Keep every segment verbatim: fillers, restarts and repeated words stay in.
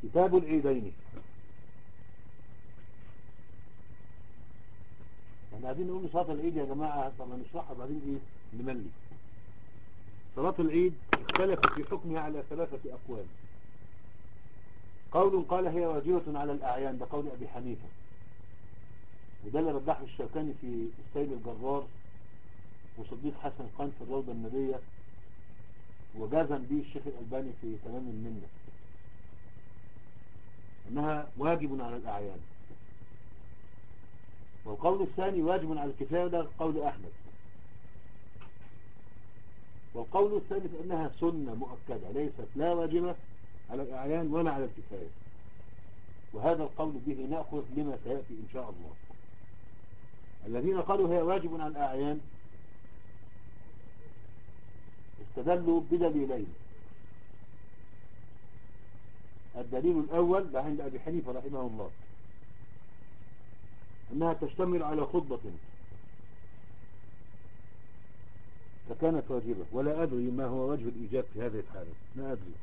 كتاب العيدين. احنا عايزين نقول صلاة العيد يا جماعة، طبعا نشرحها بعدين ايه نملي. صلاة العيد اختلف في حكمها على ثلاثة أقوال. قول قال هي واجبة على الأعيان، ده قول أبي حنيفة، وده اللي رجحه الشوكاني في السيل الجرار، وصديق حسن قان في الروضة النبية، وجازم به الشيخ الألباني في تمام المنة، أنها واجب على الأعيان. والقول الثاني واجب على الكفاية، ده قول أحمد. والقول الثالث أنها سنة مؤكدة ليست لا واجبة على الأعيان ولا على الكفاية، وهذا القول به نأخذ لما سيأتي إن شاء الله. الذين قالوا هي واجب على الأعيان استدلوا بدليلين. الدليل الأول ده عند أبي حنيفة رحمه الله، أنها تشتمل على خطبة فكانت واجبة، ولا أدري ما هو وجه الإيجاب في هذه الحالة، ما أدري.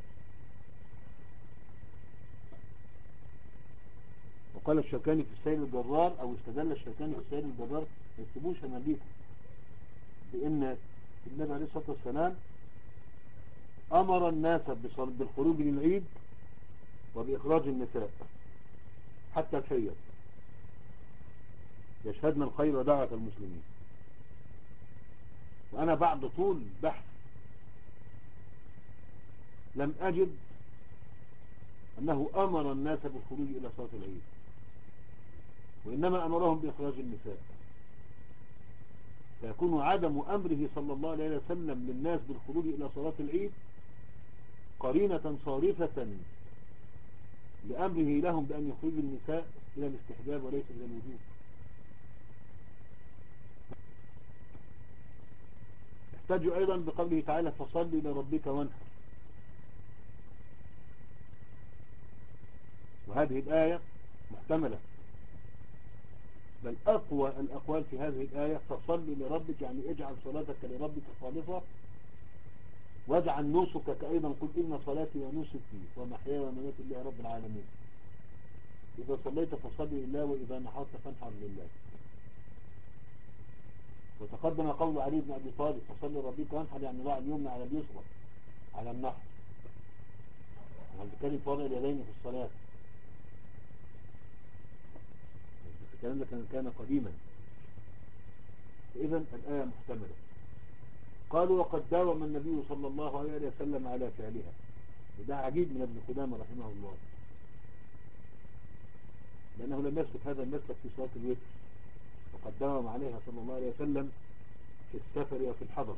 وقال الشوكاني في السيل الجرار، أو استدل الشوكاني في السيل الجرار، ما يكتبوش أماميكم، بأن النبي عليه الصلاة والسلام أمر الناس بالخروج للعيد وبإخراج النساء حتى الحيض يشهدن الخير ودعوة المسلمين. وأنا بعد طول بحث لم أجد أنه أمر الناس بالخروج إلى صلاة العيد، وإنما أمرهم بإخراج النساء. فيكون عدم أمره صلى الله عليه وسلم للناس بالخروج إلى صلاة العيد قرينة صارفة لأمره لهم بأن يخرج النساء إلى الاستحباب وليس إلى الوجوب. احتاجوا أيضا بقوله تعالى فصل لربك وانحر، وهذه الآية محتملة، بل أقوى الأقوال في هذه الآية فصل لربك، يعني اجعل صلاتك لربك خالصة، واجعل نسكك أيضا، قل إن صلاتي ونسكي ومحياي ومماتي لله رب العالمين. إذا صليت فصل لله، وإذا نحرت فانحر لله. وتقدم قول علي بن أبي طالب فصل لربك وانحر، يعني ضع اليمنى على اليسرى على النحر، يعني بكلمة وضع اليدين في الصلاة. الكلام ده كان قديما، فإذا الآية محتملة. قالوا وقد داوم النبي صلى الله عليه وسلم على فعلها، وده عجيب من ابن قدامة رحمه الله، لأنه لم يسلك هذا المسلك في صلاة الوتر، وقد داوم عليها صلى الله عليه وسلم في السفر وفي الحضر.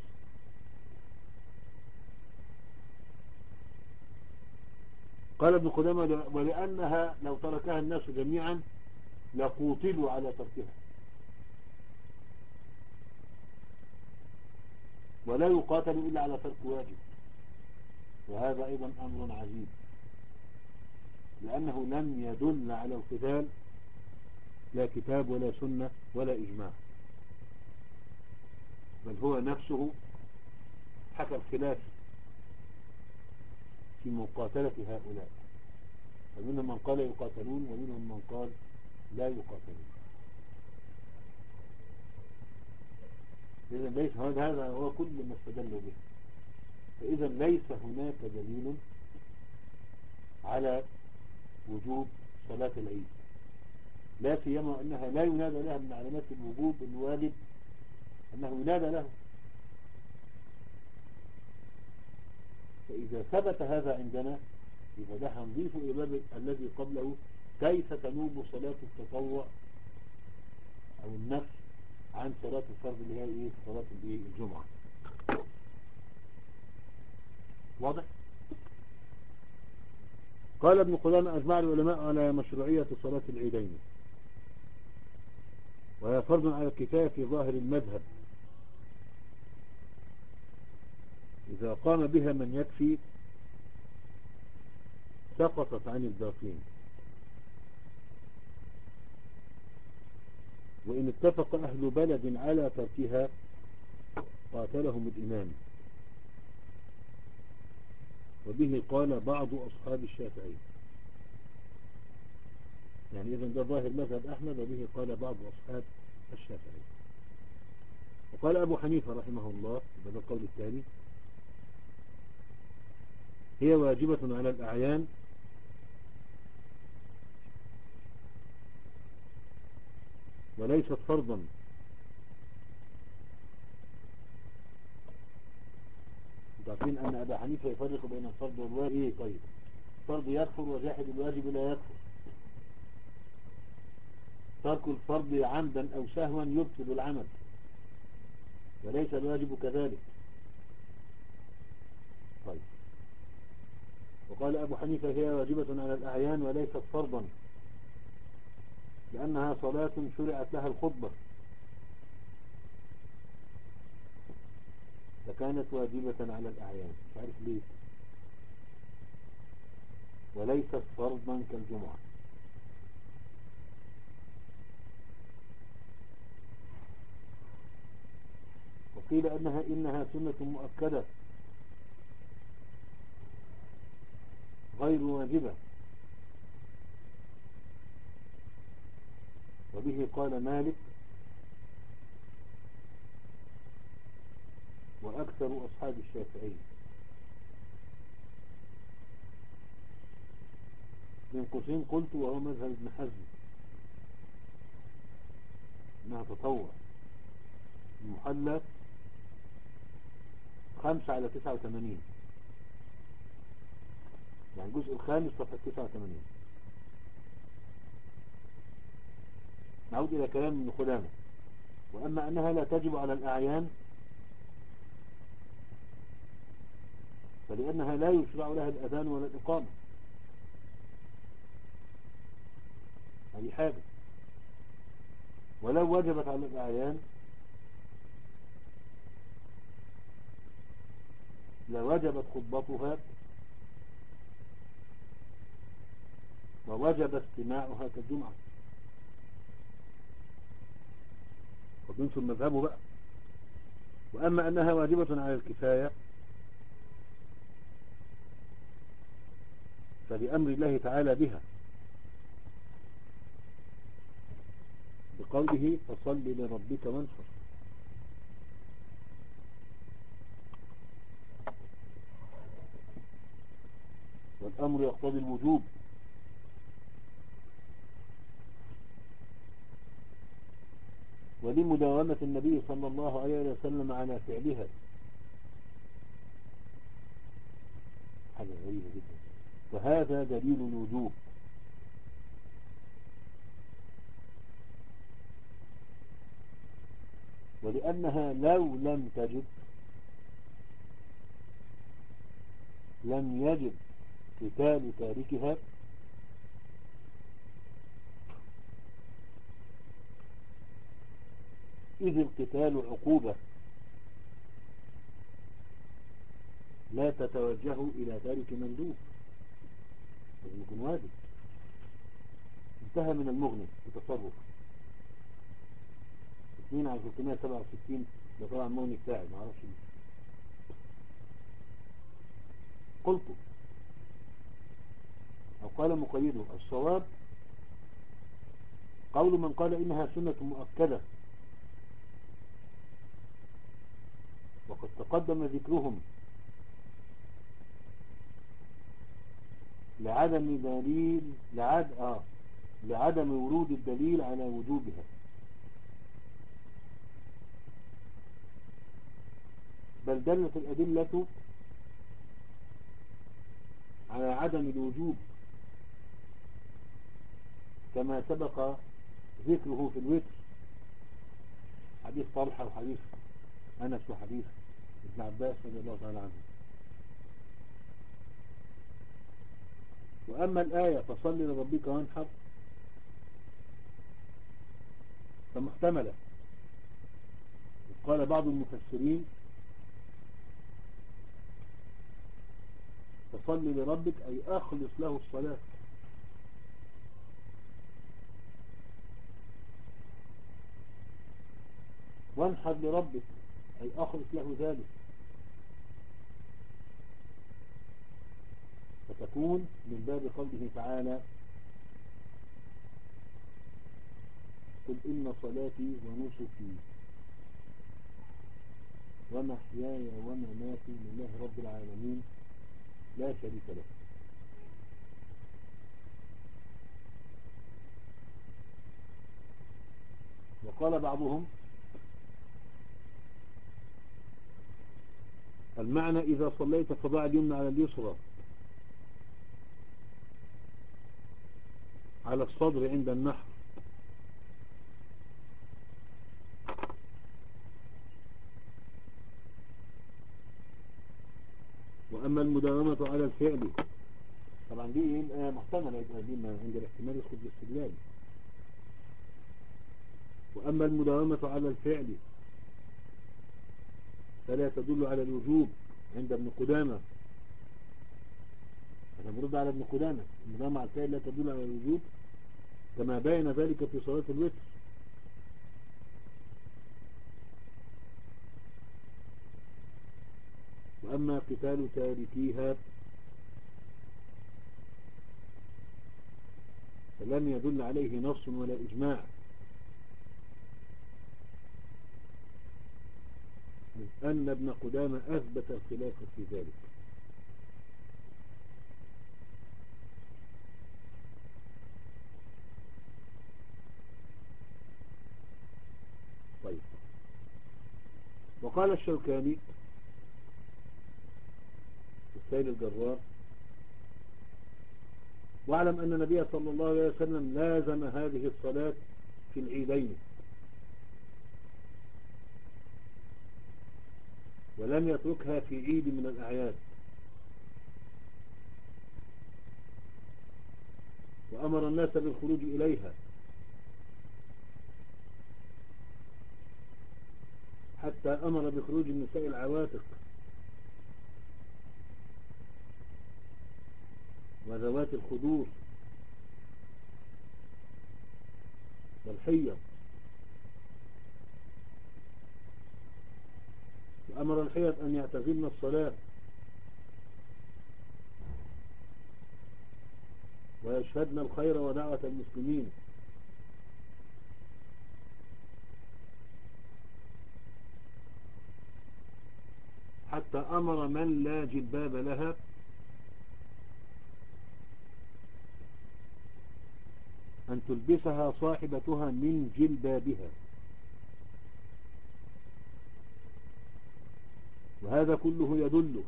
قال ابن قدامة ولأنها لو تركها الناس جميعا لقوتلوا على تركها، ولا يقاتل إلا على ترك واجب، وهذا أيضا أمر عجيب، لأنه لم يدل على القتال لا كتاب ولا سنة ولا إجماع، بل هو نفسه حكى الخلاف في مقاتلة هؤلاء، فمنهم من قال يقاتلون ومنهم من قال لا يقاتلون. إذا ليس هذا هو كل ما استدلوا به، فإذا ليس هناك دليل على وجوب صلاة العيد، لا سيما أنها لا ينادى لها من علامات الوجوب الواجب أنه ينادى له. فإذا ثبت هذا عندنا يبقى ده هنضيف إلى باب الذي قبله، كيف تنوب صلاة التطوع أو النفل عن صلاة الفرض اللي هي إيه صلاة الجمعة. واضح؟ قال ابن قدامة أجمع العلماء على مشروعية صلاة العيدين، وهي فرض على الكفاية في ظاهر المذهب، إذا قام بها من يكفي سقطت عن الباقين، وإن اتفق أهل بلد على تركها قاتلهم الإمام، وبه قال بعض أصحاب الشافعي. يعني إذن ده ظاهر مذهب أحمد، وبه قال بعض أصحاب الشافعي. وقال أبو حنيفة رحمه الله، هذا القول الثاني، هي واجبة على الأعيان وليست فرضا. تعرفين أن أبا حنيفة يفرق بين الفرض والواجب. إيه طيب، فرض يكفر وجاحد الواجب لا يكفر. ترك الفرض عمدا أو سهوا يبطل العمل، وليس الواجب كذلك. طيب، وقال أبو حنيفة هي واجبة على الأعيان وليست فرضا، لأنها صلاة شرعت لها الخطبة، فكانت واجبة على الأعيان، مش عارف ليه، وليست فرضا كالجمعة. وقيل أنها إنها سنة مؤكدة غير واجبة، وبه قال مالك وأكثر أصحاب الشافعي. من قوسين قلت وهو مذهب ابن حزم إنها تطوع. المحلى خمسة على تسعة وثمانين، يعني الجزء الخامس صفحة تسعة وثمانين. نعود إلى كلام ابن خدامة. وأما أنها لا تجب على الأعيان فلأنها لا يشرع لها الأذان ولا الإقامة، هذه حاجة. ولو وجبت على الأعيان لوجبت خطبتها ووجب استماعها كالجمعة. وبنسوا المذهب بقى. وأما أنها واجبة على الكفاية فلأمر الله تعالى بها، بقوله فصل لربك وانحر. والأمر يقتضي الوجوب، ولمداومة النبي صلى الله عليه وسلم على فعلها. حاجة غريبة جدا. فهذا دليل الوجوب. ولأنها لو لم تجب لم يجب قتال تاركها، إذ القتال عقوبة لا تتوجه إلى تارك مندوب، لازم يكون واجب. انتهى من المغني بتصرف اثنين على ثلاثمائة وسبعة وستين. ده طبعا المغني بتاعي ما اعرفش ليه. قلت أو قال مقيده الصواب قول من قال إنها سنة مؤكدة، وقد تقدم ذكرهم لعدم دليل لعد آه لعدم ورود الدليل على وجوبها، بل دلت الأدلة على عدم الوجوب كما سبق ذكره في الوتر، حديث طلحة وحديث أنس وحديث ابن عباس رضي الله تعالى عنه. وأما الآية فصل لربك وانحر فمحتملة. قال بعض المفسرين فصل لربك أي أخلص له الصلاة، وانحر لربك أي أخلص له ذلك، فتكون من باب قوله تعالى قل إن صلاتي ونسكي ومحياي ومماتي لله رب العالمين لا شريك له. وقال بعضهم المعنى إذا صليت فضع اليمنى على اليسرى على الصدر عند النحر، وأما المداومة على الفعل طبعا دي محتملة، يبقى دي عند الاحتمال يدخل بالاستدلال. وأما المداومة على الفعل فلا تدل على الوجوب عند ابن قدامة. أنا برد على ابن قدامة المداومة على الفعل لا تدل على الوجوب كما بين ذلك في صلاة الوتر. وأما قتال تاركيها فلم يدل عليه نص ولا إجماع، إذ أن ابن قدامة أثبت الخلاف في ذلك. طيب، وقال الشوكاني السيد الجرار واعلم أن النبي صلى الله عليه وسلم لازم هذه الصلاة في العيدين ولم يتركها في عيد من الأعياد، وأمر الناس بالخروج إليها حتى أمر بخروج النساء العواتق وذوات الخدور والحيض، وأمر الحيض أن يعتزلن الصلاة ويشهدن الخير ودعوة المسلمين، حتى أمر من لا جلباب لها أن تلبسها صاحبتها من جلبابها. وهذا كله يدل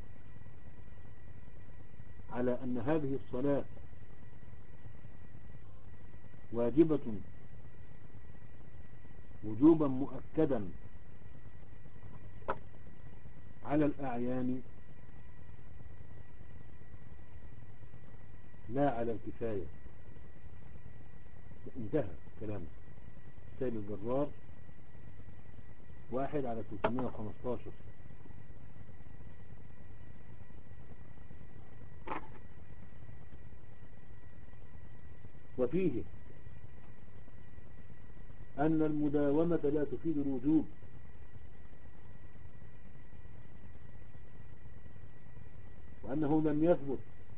على أن هذه الصلاة واجبة وجوبا مؤكدا على الأعيان لا على الكفاية. انتهى كلامه. سيد الجرار واحد على ثلاثمائة وخمستاشر. وفيه أن المداومة لا تفيد الوجوب، وأنه لم يثبت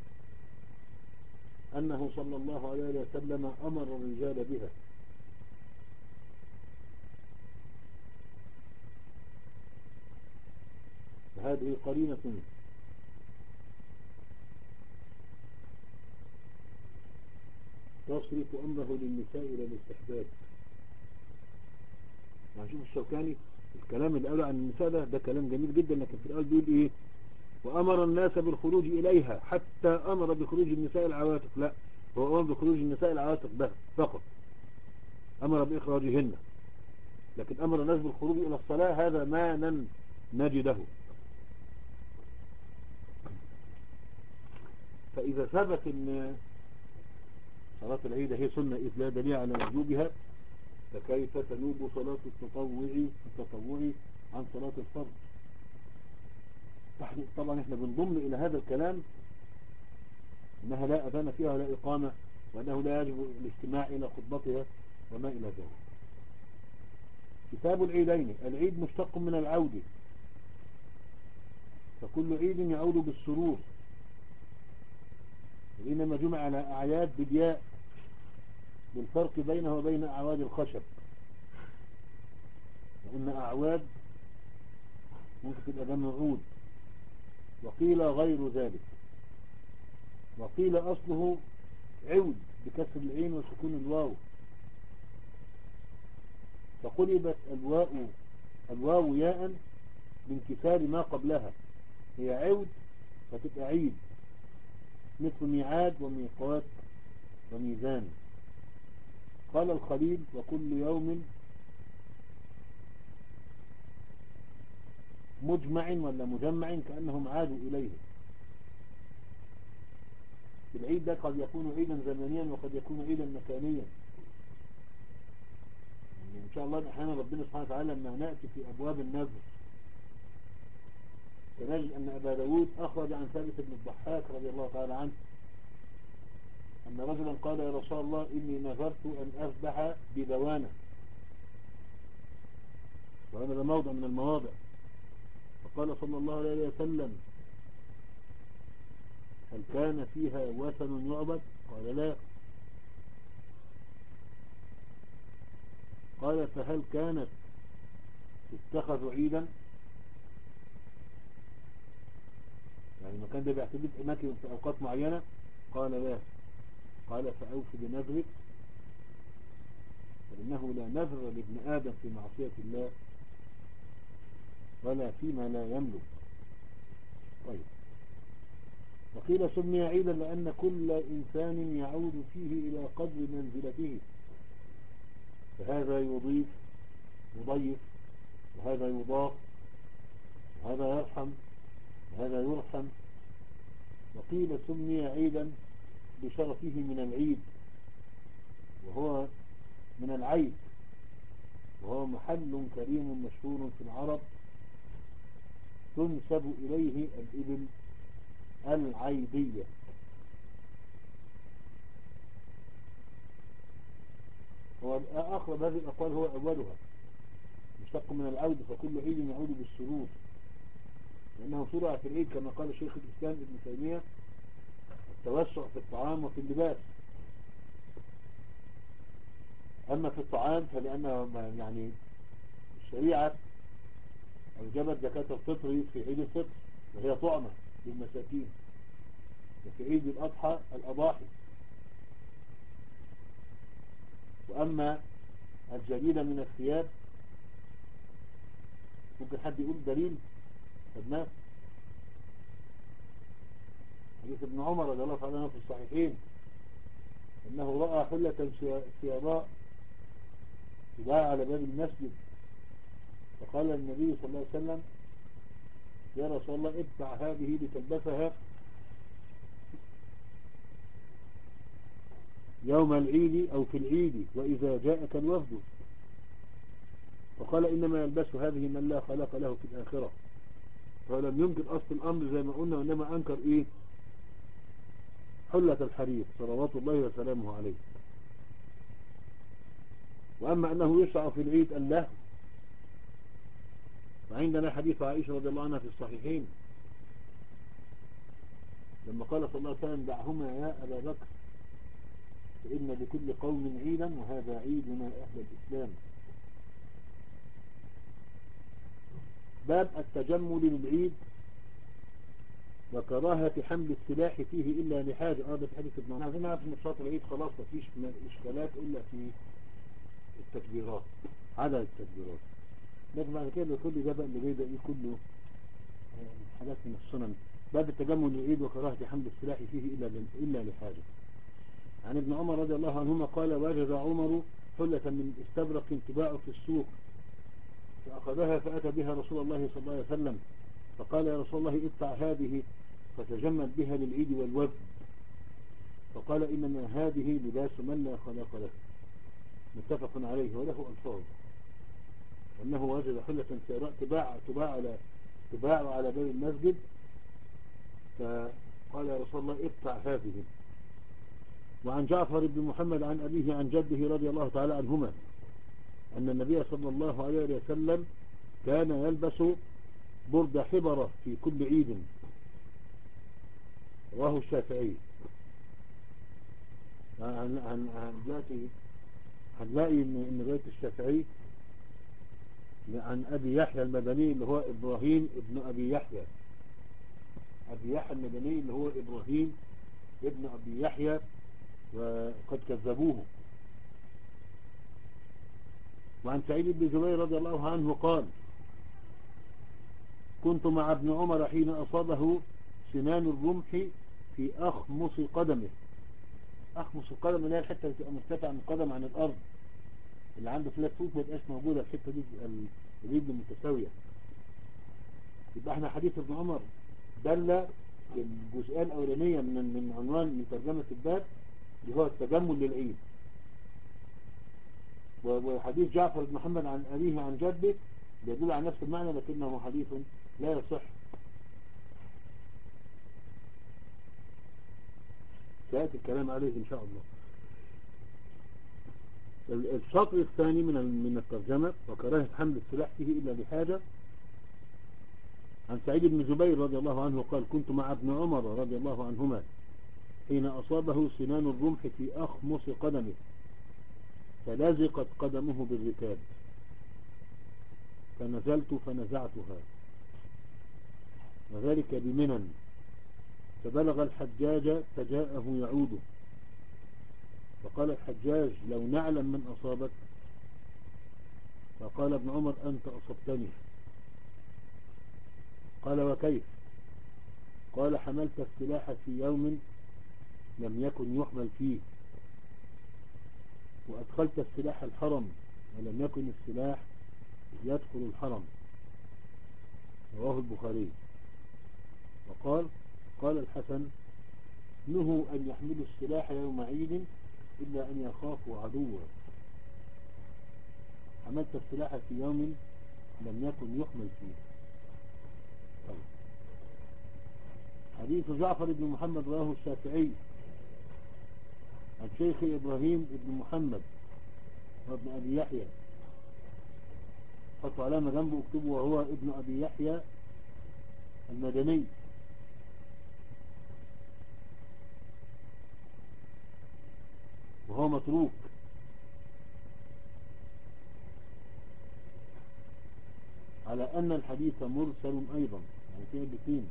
أنه صلى الله عليه وسلم أمر الرجال بها، فهذه قرينة تصرف أمره للنساء إلى الاستحباب. يعني شوف الشوكاني الكلام اللي قاله عن النساء ده ده كلام جميل جدا، لكن في الأول بيقول إيه؟ وأمر الناس بالخروج إليها حتى أمر بخروج النساء العواتق. لا، هو أمر بخروج النساء العواتق ده فقط، أمر بإخراجهن، لكن أمر الناس بالخروج إلى الصلاة هذا ما لن نجده. فإذا ثبت أن صلاة العيد هي سنة إذ لا دليل على وجوبها، فكيف تنوب صلاة التطوع التطوع عن صلاة الفرض؟ طبعا احنا بنضم إلى هذا الكلام أنها لا أذان فيها ولا إقامة، وأنه لا يجب الاستماع إلى خطبتها وما إلى ذلك. كتاب العيدين. العيد مشتق من العود، فكل عيد يعود بالسرور، وإنما جمع على أعياد بالياء للفرق بينه وبين أعواد الخشب. لأن أعواد ممكن تبقى جمع عود، وقيل غير ذلك، وقيل أصله عود بكسر العين وسكون الواو، فقلبت الواو الواو ياء بانكسار ما قبلها، هي عود فتبقى عيد، مثل ميعاد وميقات وميزان. قال الخليل: وكل يوم مجمع ولا مجمع كأنهم عادوا إليه. العيد ده قد يكون عيدا زمنيا وقد يكون عيدا مكانيا. يعني إن شاء الله أحيانا ربنا سبحانه وتعالى لما نأتي في أبواب النذر سنجد أن أبا داود أخرج عن ثابت بن الضحاك رضي الله تعالى عنه أن رجلا قال: يا رسول الله إني نذرت أن أذبح ببوانة. وهذا ده موضع من المواضع. فقال صلى الله عليه وسلم: هل كان فيها وثن يعبد؟ قال: لا. قال: فهل كانت تتخذ عيدا؟ يعني المكان ده بيعتبر أماكن في أوقات معينة؟ قال: لا. قال: فأوف بنذرك، فإنه لا نذر لابن آدم في معصية الله ولا فيما لا يملك. طيب. وقيل سمي عيدا لأن كل إنسان يعود فيه إلى قدر منزلته، فهذا يضيف يضيف، وهذا يضاف، وهذا يرحم، وهذا يرحم. وقيل سمي عيدا بشرفه من العيد، وهو من العيد، وهو محل كريم مشهور في العرب تنسب إليه الإبل العيدية. هو أقرب هذه الأقوال هو أولها، مشتق من العود، فكل عيد يعود بالسرور، لأنه شرع في العيد كما قال شيخ الإسلام ابن تيمية: التوسع في الطعام وفي اللباس. أما في الطعام فلأنه يعني الشريعة أوجبت زكاة الفطر في عيد الفطر وهي طعمة للمساكين، وفي عيد الأضحى الأضاحي. وأما الجليل من الثياب ممكن حد يقول دليل خدناه حديث ابن عمر رضي الله تعالى عنه في الصحيحين أنه رأى حلة سيراء تباع على باب المسجد، فقال النبي صلى الله عليه وسلم: يا رسول الله ادفع هذه لتلبسها يوم العيد أو في العيد وإذا جاءك الوفد. فقال: إنما يلبس هذه من لا خلق له في الآخرة. فلم يمكن أصل الأمر زي ما قلنا، وإنما أنكر إيه؟ حلة الحرير صلوات الله وسلامه عليه. وأما أنه يشرع في العيد اللهو، فعندنا حديث عائشة رضي الله عنها في الصحيحين لما قال صلى الله عليه وسلم: دعهما يا أبا بكر فإن لكل قوم عيدا وهذا عيدنا أهل الإسلام. باب التجمل للعيد وكراهة حمل السلاح فيه إلا لحاجة. هذا في حديث ابن عمر. عايزين نعرف إن صلاة العيد خلاص مفيش إشكالات إلا في التكبيرات، عدد التكبيرات. لكن بعد كده كل ده بقى اللي جاي ده إيه كله حاجات من السنن. باب التجمل للعيد وكراهة حمل السلاح فيه إلا إلا لحاجة. عن ابن عمر رضي الله عنهما قال: وجد عمر حلة من استبرق تباع في السوق فأخذها فأتى بها رسول الله صلى الله عليه وسلم فقال: يا رسول الله ادفع هذه فتجمل بها للعيد والوفد. فقال: إنما هذه لباس من لا خلاق له. متفق عليه وله ألفاظ أنه وجد حلة سيراء تباع تباع على تباع على باب المسجد فقال: يا رسول الله ادفع هذه. وعن جعفر بن محمد عن أبيه عن جده رضي الله تعالى عنهما أن النبي صلى الله عليه وسلم كان يلبس برد حبرة في كل عيد، رواه الشافعي. عن عن عن ذاتي هنلاقي ان ان رواية الشافعي عن ابي يحيى المدني اللي هو ابراهيم ابن ابي يحيى، ابي يحيى المدني اللي هو ابراهيم ابن ابي يحيى، وقد كذبوه. وعن سعيد بن جبير رضي الله عنه قال كنت مع ابن عمر حين أصابه سنان الرمح في أخمص قدمه. أخمص القدم اللي هي الحتة اللي تبقى مرتفعة من القدم عن الأرض، اللي عنده فلات فوت ما يبقاش موجودة الحتة دي، الرجل متساوية. يبقى احنا حديث ابن عمر دل الجزئية الأولانية من من عنوان من ترجمة الباب اللي هو التجمل للعيد، وحديث جعفر بن محمد عن أبيه عن جده يدل على نفس المعنى لكنه حديث لا يصح. سيأتي الكلام عليه إن شاء الله. الشطر الثاني من من الترجمة وكراهة حمل السلاح فيه إلا لحاجة. عن سعيد بن جبير رضي الله عنه قال كنت مع ابن عمر رضي الله عنهما حين أصابه سنان الرمح في أخمص قدمه فلزقت قدمه بالركاب فنزلت فنزعتها، وذلك بمنن، فبلغ الحجاج فجاءه يعوده فقال الحجاج لو نعلم من أصابك، فقال ابن عمر أنت أصبتني. قال وكيف؟ قال حملت السلاح في يوم لم يكن يحمل فيه، وأدخلت السلاح الحرم ولم يكن السلاح يدخل الحرم. رواه البخاري. وقال قال الحسن نهوا أن يحملوا السلاح يوم عيد إلا أن يخافوا عدوا. حملت السلاح في يوم لم يكن يحمل فيه. طيب. حديث جعفر بن محمد رواه الشافعي عن شيخ إبراهيم بن محمد وابن أبي يحيى، حطوا علامة جنبه اكتبوا وهو ابن أبي يحيى المدني، وهو متروك. على أن الحديث مرسل أيضا، يعني فيه الاثنين.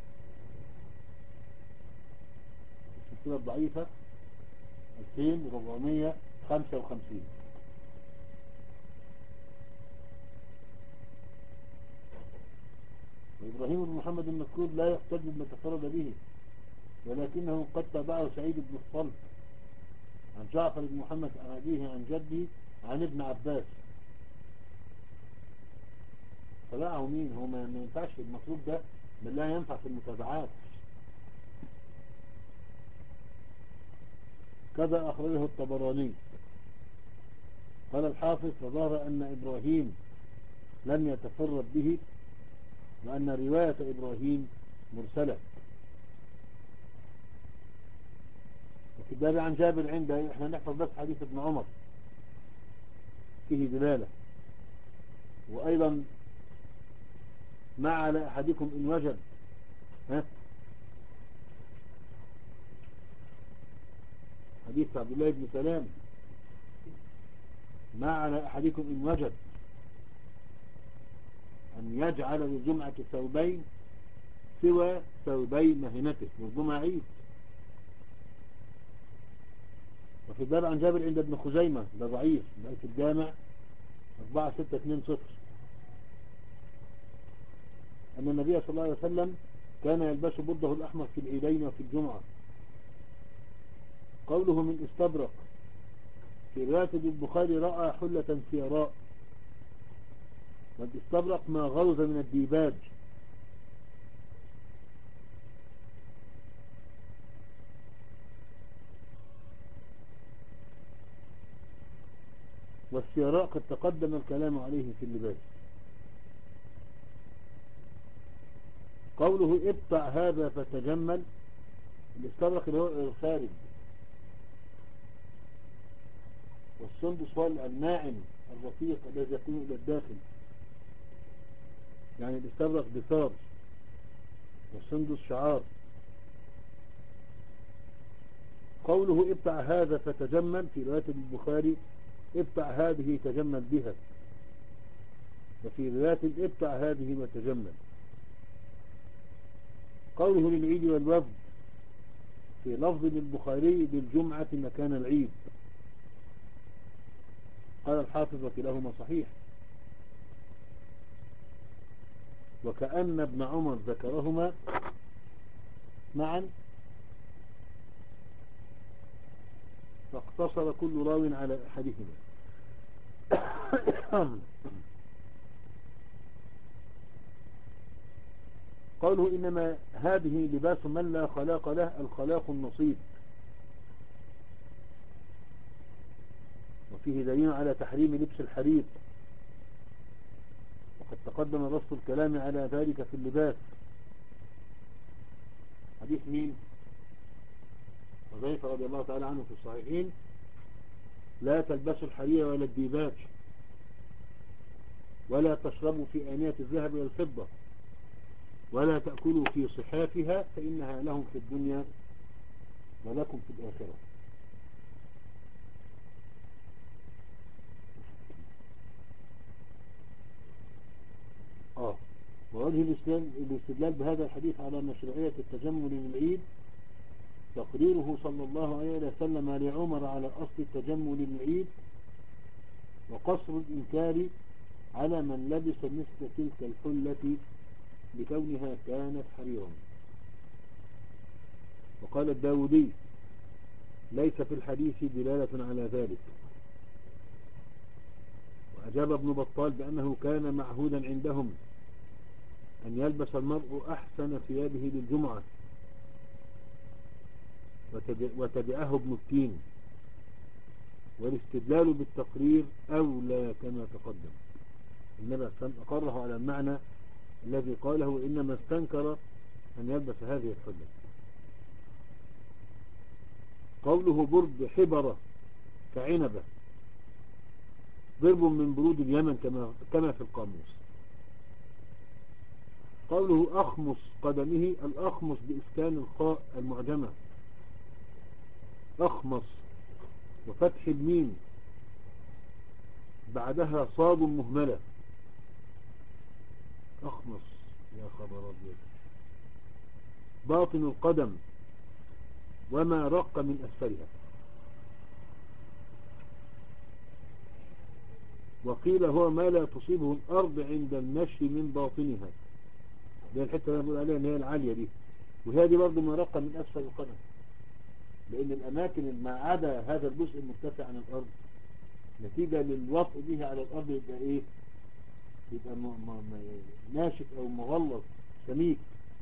السلسلة الضعيفة ألفين وأربعمائة وخمسة وخمسين. وإبراهيم بن محمد المذكور لا يحتج بما تفرد به، ولكنه قد تابعه سعيد بن الصلت عن جعفر بن محمد عن أبيه عن جده عن ابن عباس. تبعه مين؟ هو ما ينفعش المطلوب ده، بل لا ينفع في المتابعات. كذا أخرجه الطبراني. قال الحافظ فظهر أن إبراهيم لم يتفرد به، وأن رواية إبراهيم مرسلة. وكذا عن جابر عنده احنا نحفظ بس حديث ابن عمر فيه دلالة. وأيضا ما على أحدكم إن وجد ها حديث عبد الله بن سلام ما على أحدكم إن وجد أن يجعل للجمعة ثوبين سوى ثوبي مهنته، والجمعة عيد. وفي الباب عن جابر عند ابن خزيمة ده ضعيف، بقى في الجامع أربعة ستة اثنين صفر، أن النبي صلى الله عليه وسلم كان يلبس برده الأحمر في العيدين وفي الجمعة. قوله من استبرق في رواية البخاري رأى حلة سيراء، والاستبرق ما غلظ من الديباج. والسيراء قد تقدم الكلام عليه في اللباس. قوله ابطع هذا فتجمل، الاستبرق اللي هو الخارج، والسندس هو الناعم الرفيق الذي يكون إلى الداخل، يعني الاستبرق بثار والسندس شعار. قوله ابتع هذا فتجمل في رواية البخاري ابتع هذه تجمل بها، وفي رواية ابتع هذه وتجمل. قوله للعيد والوفد في لفظ للبخاري بالجمعة مكان العيد. قال الحافظ وكلاهما صحيح، وكأن ابن عمر ذكرهما معا فاقتصر كل راو على أحدهما. قوله إنما هذه لباس من لا خلاق له، الخلاق النصيب. وفيه دليل على تحريم لبس الحرير، وقد تقدم بسط الكلام على ذلك في اللباس. حديث مين؟ حذيفة رضي الله تعالى عنه في الصحيحين: لا تلبسوا الحرير ولا الديباج، ولا تشربوا في آنية الذهب والفضة، ولا تأكلوا في صحافها فإنها لهم في الدنيا ولكم في الآخرة. آه ووجه الاستدلال بهذا الحديث على مشروعية التجمل للعيد تقريره صلى الله عليه وسلم لعمر على أصل التجمل للعيد، وقصر الإنكار على من لبس مثل تلك الحلة لكونها كانت حريرا. وقال الداودي: ليس في الحديث دلالة على ذلك. وأجاب ابن بطال بأنه كان معهودا عندهم أن يلبس المرء أحسن ثيابه للجمعة، وتبعه ابن التين، والاستدلال بالتقرير أولى كما تقدم. النبي أقره على المعنى الذي قاله، إنما استنكر أن يلبس هذه الحلة. قوله برد حبرة كعنبة ضرب من برود اليمن كما كما في القاموس. قوله أخمص قدمه، الأخمص بإسكان الخاء المعجمة، أخمص، وفتح الميم بعدها صاد مهملة. أخمص يا خبر أبيض. باطن القدم وما رق من أسفلها. وقيل هو ما لا تصيبه الأرض عند المشي من باطنها، دي الحتة اللي بقول عليها ان هي العالية دي، وهذه برضو ما رق من أسفل القدم، لأن الأماكن اللي ما عدا هذا الجزء المرتفع عن الأرض نتيجة للوطء به على الأرض يبقى إيه؟ يبقى م م ناشف أو مغلظ سميك.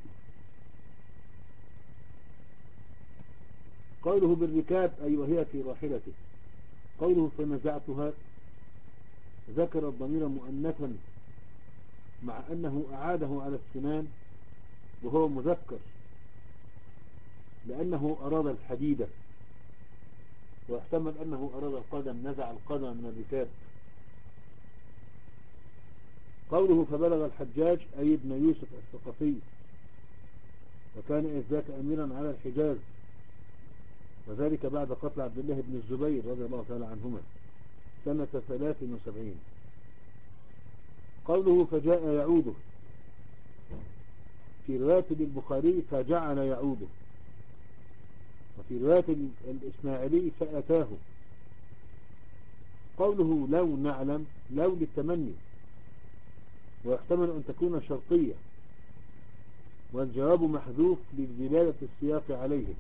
قوله بالركاب أي وهي في راحلته. قوله فنزعتها ذكر الضمير مؤنثا مع أنه أعاده على السنان وهو مذكر لأنه أراد الحديدة، واحتمل أنه أراد القدم، نزع القدم من الركاب. قوله فبلغ الحجاج أي ابن يوسف الثقفي، وكان إذ ذاك أميرا على الحجاز، وذلك بعد قتل عبد الله بن الزبير رضي الله تعالى عنهما سنة ثلاث وسبعين. قوله فجاء يعوده، في رواية البخاري فجعل يعوده، وفي رواية الإسماعيلي فأتاه. قوله لو نعلم، لو للتمني، ويحتمل أن تكون شرطية، والجواب محذوف لدلالة السياق عليه،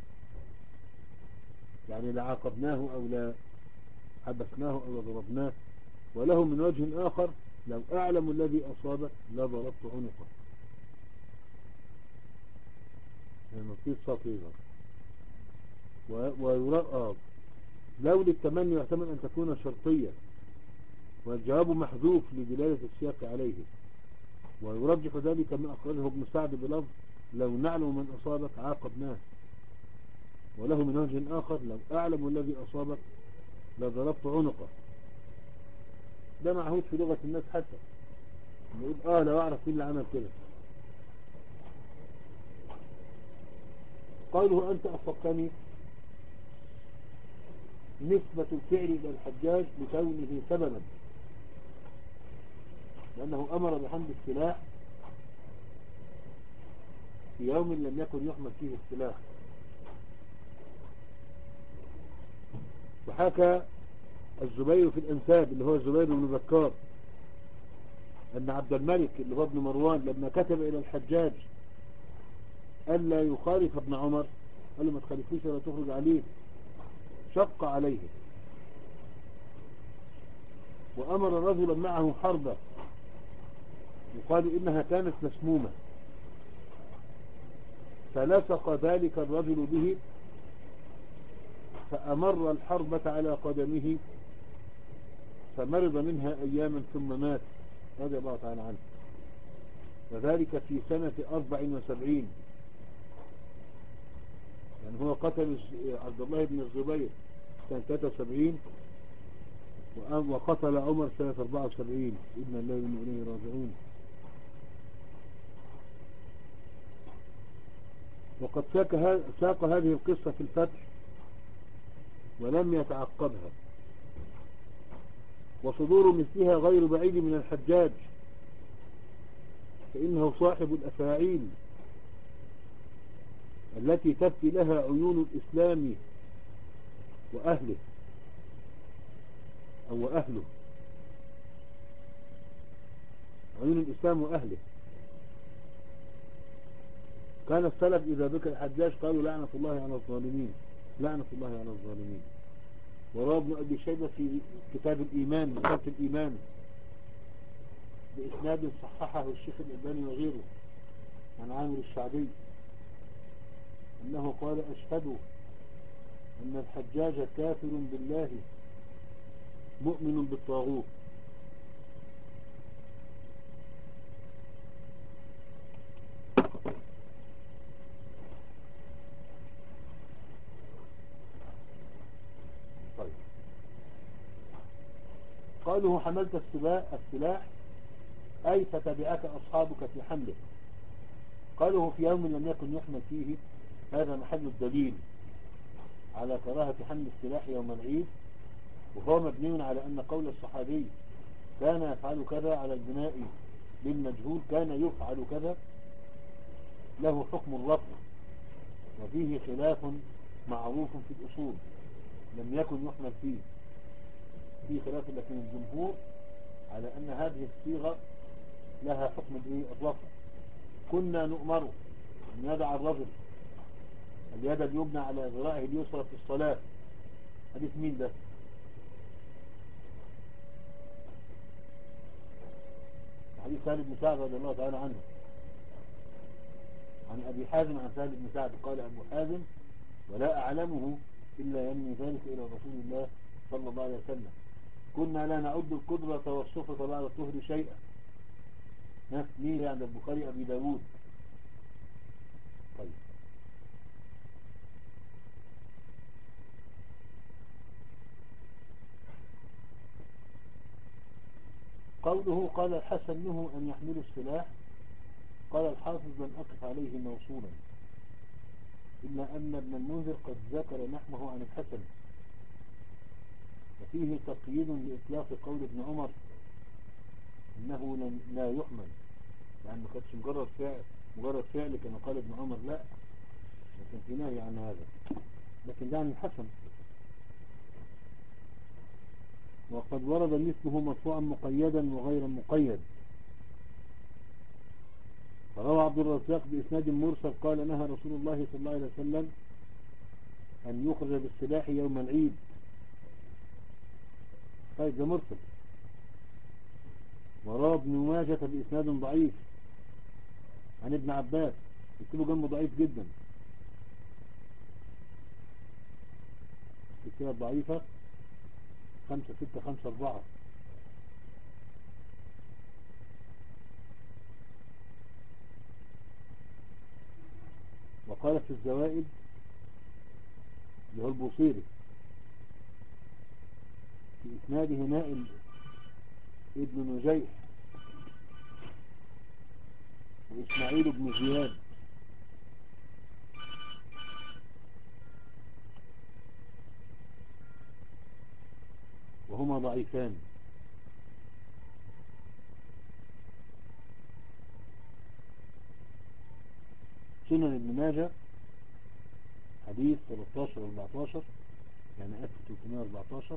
يعني لعاقبناه أو لا حبسناه أو ضربناه. وله من وجه آخر لو أعلم الذي أصابك لضربت عنقه، يعني نطيط سطيرا. ويرى لو للتمني يحتمل أن تكون شرطية، والجواب محذوف لدلالة السياق عليه، ويرجح ذلك ما أخرجه ابن سعد بلفظ لو نعلم من أصابك عاقبناه. وله من وجه آخر لو أعلم الذي أصابك لضربت عنقه. ده معهود في لغة الناس حتى يقول آه لو أعرف مين اللي عمل كده. قوله أنت أصبتني، نسبة الفعل إلى الحجاج لكونه سببا، لأنه أمر بحمل السلاح في يوم لم يكن يحمل فيه السلاح. وحكى الزبير في الأنساب اللي هو الزبير بن بكار أن عبد الملك اللي هو ابن مروان لما كتب إلى الحجاج ألا يخالف ابن عمر، قال له ما تخالفوش ولا تخرج عليه، شق عليه، وأمر رجلا معه حربة يقال إنها كانت مسمومة، فلصق ذلك الرجل به فأمر الحربة على قدمه فمرض منها أياما ثم مات رضي الله تعالى عنه، وذلك في سنة أربع وسبعين. يعني هو قتل عبد الله بن الزبير سنة ثلاثة وسبعين وقتل عمر سنة أربعة وسبعين. إنا الله وإنا إليه راجعون. وقد ساق هذه القصة في الفتح ولم يتعقبها، وصدور مثلها غير بعيد من الحجاج، فإنه صاحب الأفاعيل التي تبكي لها عيون الإسلام وأهله أو أهله، عيون الإسلام وأهله. كان السلف إذا ذكر الحجاج قالوا لعنة الله على الظالمين، لعنة الله على الظالمين. وروى ابن أبي شيبة في كتاب الإيمان كتاب الإيمان بإسناد صححه الشيخ الألباني وغيره عن عامر الشعبي أنه قال أشهد أن الحجاج كافر بالله مؤمن بالطاغوت. طيب، قالوا حملت السلاح أي فتبعك أصحابك في حمله. قالوا في يوم لم يكن يحمل فيه، هذا محل الدليل على كراهة حمل السلاح يوم العيد، وهو مبني على أن قول الصحابي كان يفعل كذا على البناء للمجهول كان يفعل كذا له حكم الرفض، وفيه خلاف معروف في الأصول لم يكن يحمل فيه، فيه خلاف، لكن الجمهور على أن هذه الصيغة لها حكم الرفض. كنا نؤمر أن يدع الرجل اليد اليمنى على ذراعه اليسرى في الصلاة. حديث مين ده؟ حديث سهل بن سعد رضي الله تعالى عنه عن أبي حازم عن سهل بن سعد قال أبو حازم ولا أعلمه إلا يمني ذلك إلى رسول الله صلى الله عليه وسلم. كنا لا نعد القدرة والصفة بعد الطهر شيئا. مين عند البخاري أبي داود. طيب، قوله قال الحسن له أن يحملوا السلاح، قال الحافظ لم أقف عليه موصولا، إلا أن ابن المنذر قد ذكر نحوه عن الحسن، وفيه تقييد لإطلاق قول ابن عمر إنه لا يحمل، يعني ما كانتش مجرد فعل مجرد فعل كما قال ابن عمر، لا، لكن في نهي عن هذا، لكن ده عن الحسن. وقد ورد مثله مرفوعا مقيدا وغير مقيد. فروى عبد الرزاق بإسناد مرسل قال نهى رسول الله صلى الله عليه وسلم أن يخرج بالسلاح يوم العيد. طيب، ده مرسل. وروى ابن ماجة بإسناد ضعيف عن ابن عباس، يكتبه جنبه ضعيف جدا، الكتاب ضعيفة خمسة ستة خمسة أربعة. وقال في الزوائد اللي هو البوصيري في إسناده نائل ابن نجيح وإسماعيل بن زياد وهما ضعيفان. سنن ابن ماجه حديث ثلاثة عشر أربعة عشر، يعني ألف وثلاثمائة وأربعة عشر.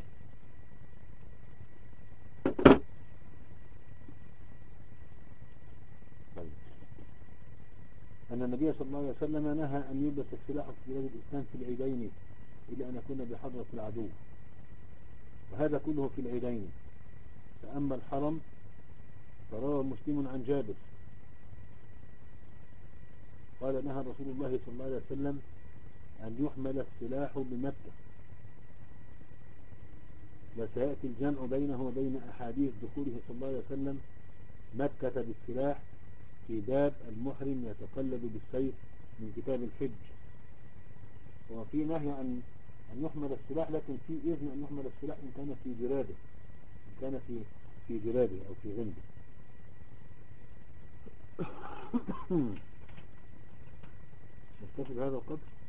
طيب. أن النبي صلى الله عليه وسلم نهى أن يلبس السلاح في بلاد الإسلام في العيدين إلا أن يكون بحضرة العدو، وهذا كله في العيدين. فأما الحرم فروى مسلم عن جابر قال نهى رسول الله صلى الله عليه وسلم أن يحمل السلاح بمكة، وسيأتي الجمع بينه وبين أحاديث دخوله صلى الله عليه وسلم مكة بالسلاح في باب المحرم يتقلب بالسيف من كتاب الحج. وفي نهي عن أن يحمل السلاح، لكن في إذن أن يحمل السلاح إن كان في جراده، إن كان في في جراده أو في غنده. نكتفي بهذا القدر.